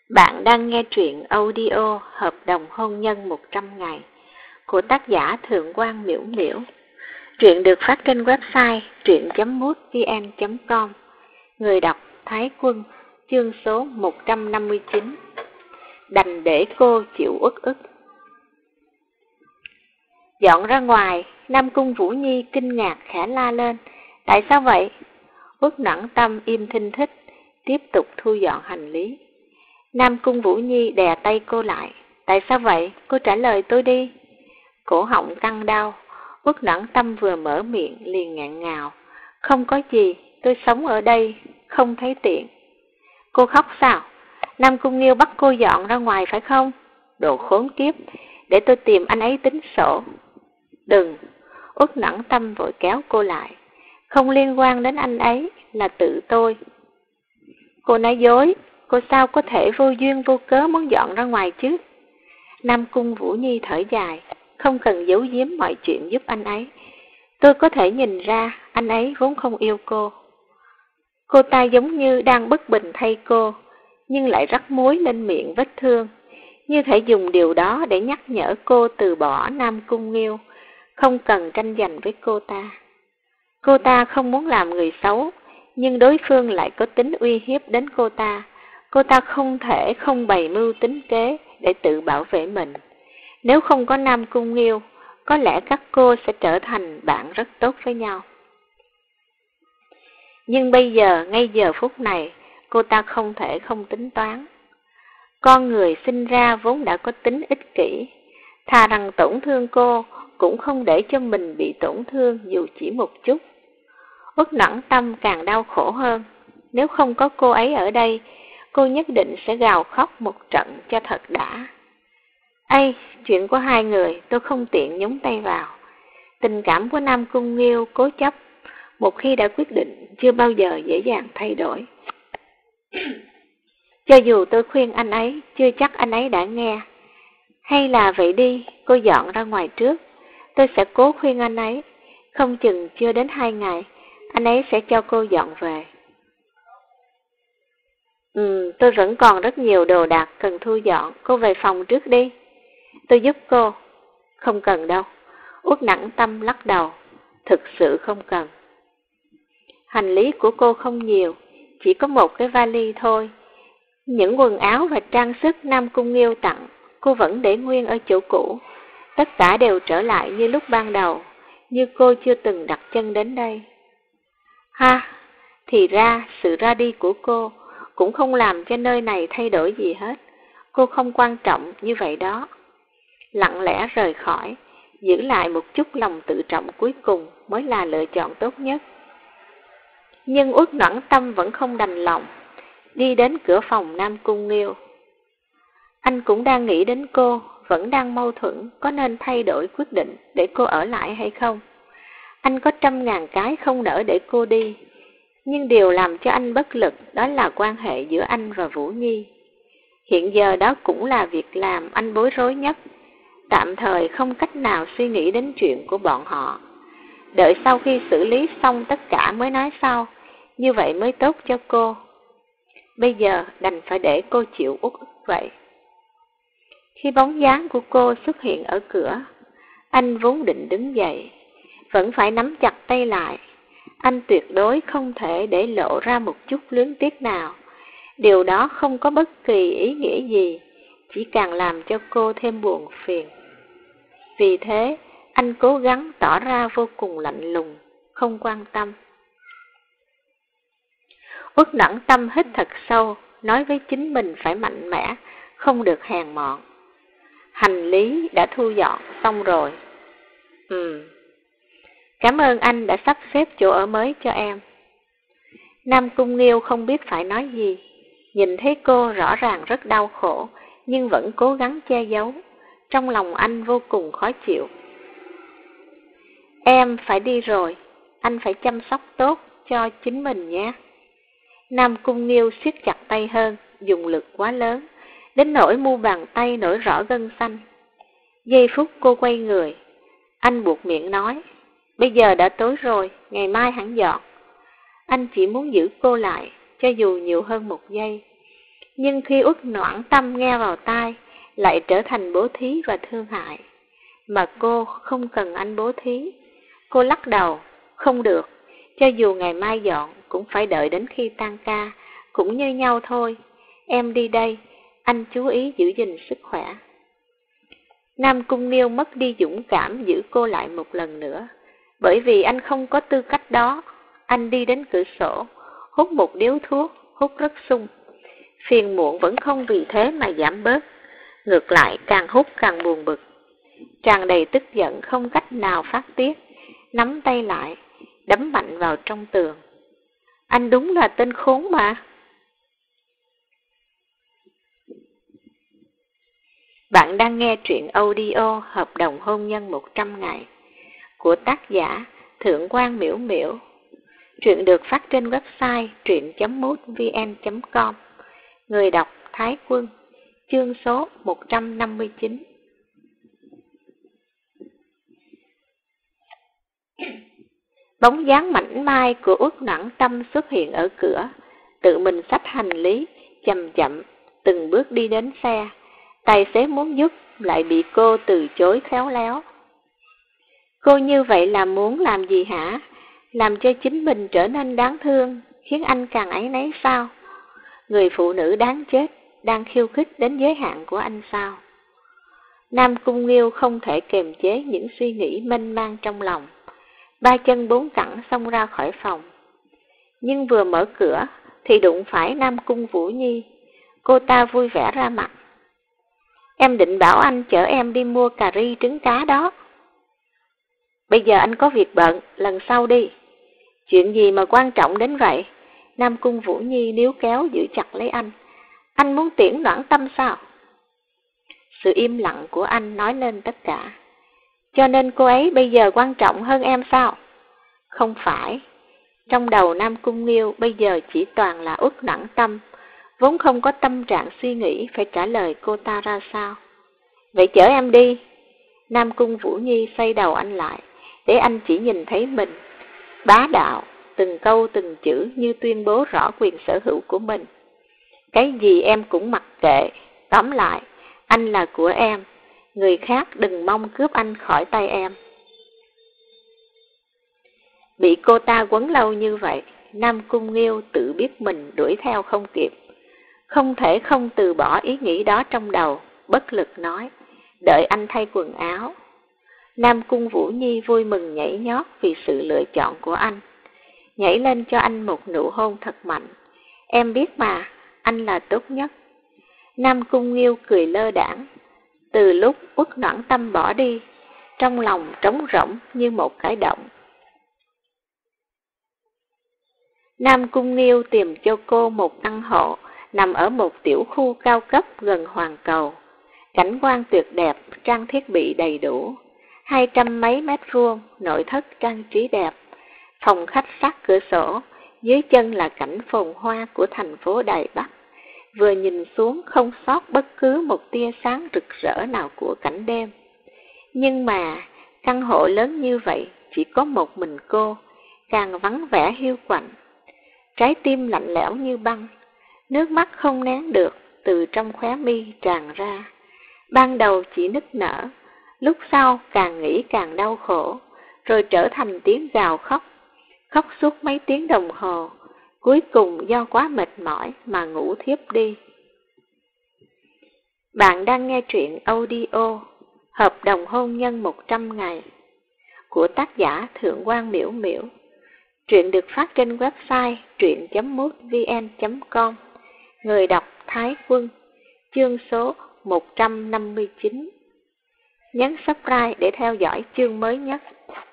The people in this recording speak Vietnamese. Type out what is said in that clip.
Bạn đang nghe truyện audio Hợp đồng hôn nhân 100 ngày của tác giả Thượng Quan Miễu Miễu. Truyện được phát trên website truyện.mútvn.com. Người đọc Thái Quân, chương số 159. Đành để cô chịu uất ức. Dọn ra ngoài, Nam Cung Vũ Nhi kinh ngạc khẽ la lên. Tại sao vậy? Uất Nẫn Tâm im thinh thích, tiếp tục thu dọn hành lý. Nam Cung Vũ Nhi đè tay cô lại. Tại sao vậy? Cô trả lời tôi đi. Cổ họng căng đau, Uất Nẫn Tâm vừa mở miệng liền ngạn ngào. Không có gì, tôi sống ở đây, không thấy tiện. Cô khóc sao? Nam Cung Nghiêu bắt cô dọn ra ngoài phải không? Đồ khốn kiếp, để tôi tìm anh ấy tính sổ. Đừng, Uất Nẫn Tâm vội kéo cô lại. Không liên quan đến anh ấy, là tự tôi. Cô nói dối, cô sao có thể vô duyên vô cớ muốn dọn ra ngoài chứ? Nam Cung Vũ Nhi thở dài, không cần giấu giếm mọi chuyện giúp anh ấy. Tôi có thể nhìn ra anh ấy vốn không yêu cô. Cô ta giống như đang bất bình thay cô, nhưng lại rắc muối lên miệng vết thương, như thể dùng điều đó để nhắc nhở cô từ bỏ Nam Cung Nghiêu, không cần tranh giành với cô ta. Cô ta không muốn làm người xấu, nhưng đối phương lại có tính uy hiếp đến cô ta. Cô ta không thể không bày mưu tính kế để tự bảo vệ mình. Nếu không có Nam Cung Nghiêu, có lẽ các cô sẽ trở thành bạn rất tốt với nhau. Nhưng bây giờ, ngay giờ phút này, cô ta không thể không tính toán. Con người sinh ra vốn đã có tính ích kỷ, thà rằng tổn thương cô, cũng không để cho mình bị tổn thương dù chỉ một chút. Uất Nẫn Tâm càng đau khổ hơn. Nếu không có cô ấy ở đây, cô nhất định sẽ gào khóc một trận cho thật đã. Ây, chuyện của hai người tôi không tiện nhúng tay vào. Tình cảm của Nam Cung Nghiêu cố chấp, một khi đã quyết định chưa bao giờ dễ dàng thay đổi. Cho dù tôi khuyên anh ấy, chưa chắc anh ấy đã nghe. Hay là vậy đi, cô dọn ra ngoài trước. Tôi sẽ cố khuyên anh ấy, không chừng chưa đến 2 ngày, anh ấy sẽ cho cô dọn về. Tôi vẫn còn rất nhiều đồ đạc cần thu dọn, cô về phòng trước đi. Tôi giúp cô. Không cần đâu. Uất Nẫn Tâm lắc đầu. Thực sự không cần. Hành lý của cô không nhiều, chỉ có một cái vali thôi. Những quần áo và trang sức Nam Cung Nghiêu tặng, cô vẫn để nguyên ở chỗ cũ. Tất cả đều trở lại như lúc ban đầu, như cô chưa từng đặt chân đến đây. Ha, thì ra sự ra đi của cô cũng không làm cho nơi này thay đổi gì hết. Cô không quan trọng như vậy đó. Lặng lẽ rời khỏi, giữ lại một chút lòng tự trọng cuối cùng mới là lựa chọn tốt nhất. Nhưng Uất Nẫn Tâm vẫn không đành lòng, đi đến cửa phòng Nam Cung Nghiêu. Anh cũng đang nghĩ đến cô, vẫn đang mâu thuẫn có nên thay đổi quyết định để cô ở lại hay không. Anh có 100.000 cái không nỡ để cô đi, nhưng điều làm cho anh bất lực đó là quan hệ giữa anh và Vũ Nhi. Hiện giờ đó cũng là việc làm anh bối rối nhất, tạm thời không cách nào suy nghĩ đến chuyện của bọn họ. Đợi sau khi xử lý xong tất cả mới nói sau, như vậy mới tốt cho cô. Bây giờ đành phải để cô chịu uất ức vậy. Khi bóng dáng của cô xuất hiện ở cửa, anh vốn định đứng dậy, vẫn phải nắm chặt tay lại. Anh tuyệt đối không thể để lộ ra một chút luyến tiếc nào. Điều đó không có bất kỳ ý nghĩa gì, chỉ càng làm cho cô thêm buồn phiền. Vì thế, anh cố gắng tỏ ra vô cùng lạnh lùng, không quan tâm. Uất Nẫn Tâm hít thật sâu, nói với chính mình phải mạnh mẽ, không được hèn mọn. Hành lý đã thu dọn xong rồi. Cảm ơn anh đã sắp xếp chỗ ở mới cho em. Nam Cung Nghiêu không biết phải nói gì. Nhìn thấy cô rõ ràng rất đau khổ, nhưng vẫn cố gắng che giấu. Trong lòng anh vô cùng khó chịu. Em phải đi rồi, anh phải chăm sóc tốt cho chính mình nhé. Nam Cung Nghiêu siết chặt tay hơn, dùng lực quá lớn, đến nỗi mu bàn tay nổi rõ gân xanh. Giây phút cô quay người, anh buột miệng nói, bây giờ đã tối rồi, ngày mai hẳn dọn. Anh chỉ muốn giữ cô lại, cho dù nhiều hơn một giây. Nhưng khi Uất Noãn Tâm nghe vào tai, lại trở thành bố thí và thương hại. Mà cô không cần anh bố thí. Cô lắc đầu, không được, cho dù ngày mai dọn cũng phải đợi đến khi tan ca, cũng như nhau thôi. Em đi đây, anh chú ý giữ gìn sức khỏe. Nam Cung Nghiêu mất đi dũng cảm giữ cô lại một lần nữa. Bởi vì anh không có tư cách đó, anh đi đến cửa sổ, hút một điếu thuốc, hút rất sung. Phiền muộn vẫn không vì thế mà giảm bớt, ngược lại càng hút càng buồn bực. Tràn đầy tức giận không cách nào phát tiết, nắm tay lại, đấm mạnh vào trong tường. Anh đúng là tên khốn mà. Bạn đang nghe truyện audio Hợp đồng hôn nhân 100 ngày của tác giả Thượng quan Miễu Miễu. Truyện được phát trên website truyện.mútvn.com. Người đọc Thái Quân. Chương số 159. Bóng dáng mảnh mai của Uất Noãn Tâm xuất hiện ở cửa, tự mình xách hành lý, chậm chậm từng bước đi đến xe. Tài xế muốn giúp lại bị cô từ chối khéo léo. Cô như vậy là muốn làm gì hả? Làm cho chính mình trở nên đáng thương, khiến anh càng áy náy sao? Người phụ nữ đáng chết, đang khiêu khích đến giới hạn của anh sao? Nam Cung Nghiêu không thể kiềm chế những suy nghĩ mênh mang trong lòng. Ba chân bốn cẳng xông ra khỏi phòng. Nhưng vừa mở cửa thì đụng phải Nam Cung Vũ Nhi. Cô ta vui vẻ ra mặt. Em định bảo anh chở em đi mua cà ri trứng cá đó. Bây giờ anh có việc bận, lần sau đi. Chuyện gì mà quan trọng đến vậy? Nam Cung Vũ Nhi níu kéo giữ chặt lấy anh. Anh muốn tiễn Noãn Tâm sao? Sự im lặng của anh nói lên tất cả. Cho nên cô ấy bây giờ quan trọng hơn em sao? Không phải. Trong đầu Nam Cung Nghiêu bây giờ chỉ toàn là Uất Noãn Tâm, vốn không có tâm trạng suy nghĩ phải trả lời cô ta ra sao. Vậy chở em đi. Nam Cung Vũ Nhi xoay đầu anh lại, để anh chỉ nhìn thấy mình. Bá đạo, từng câu từng chữ như tuyên bố rõ quyền sở hữu của mình. Cái gì em cũng mặc kệ, tóm lại, anh là của em, người khác đừng mong cướp anh khỏi tay em. Bị cô ta quấn lâu như vậy, Nam Cung Nghiêu tự biết mình đuổi theo không kịp. Không thể không từ bỏ ý nghĩ đó trong đầu, bất lực nói, đợi anh thay quần áo. Nam Cung Vũ Nhi vui mừng nhảy nhót vì sự lựa chọn của anh. Nhảy lên cho anh một nụ hôn thật mạnh. Em biết mà, anh là tốt nhất. Nam Cung Nghiêu cười lơ đãng. Từ lúc Uất Noãn Tâm bỏ đi, trong lòng trống rỗng như một cái động. Nam Cung Nghiêu tìm cho cô một căn hộ nằm ở một tiểu khu cao cấp gần Hoàng Cầu. Cảnh quan tuyệt đẹp, trang thiết bị đầy đủ. 200 mấy mét vuông, nội thất trang trí đẹp. Phòng khách sát cửa sổ, dưới chân là cảnh phồn hoa của thành phố Đài Bắc. Vừa nhìn xuống không sót bất cứ một tia sáng rực rỡ nào của cảnh đêm. Nhưng mà, căn hộ lớn như vậy chỉ có một mình cô, càng vắng vẻ hiu quạnh. Trái tim lạnh lẽo như băng, nước mắt không nén được từ trong khóe mi tràn ra. Ban đầu chỉ nức nở, lúc sau càng nghĩ càng đau khổ, rồi trở thành tiếng gào khóc. Khóc suốt mấy tiếng đồng hồ, cuối cùng do quá mệt mỏi mà ngủ thiếp đi. Bạn đang nghe truyện audio Hợp đồng hôn nhân 100 ngày của tác giả Thượng quan Miễu Miễu. Truyện được phát trên website truyện.mútvn.com. Người đọc Thái Quân. Chương số 159. Nhấn subscribe để theo dõi chương mới nhất.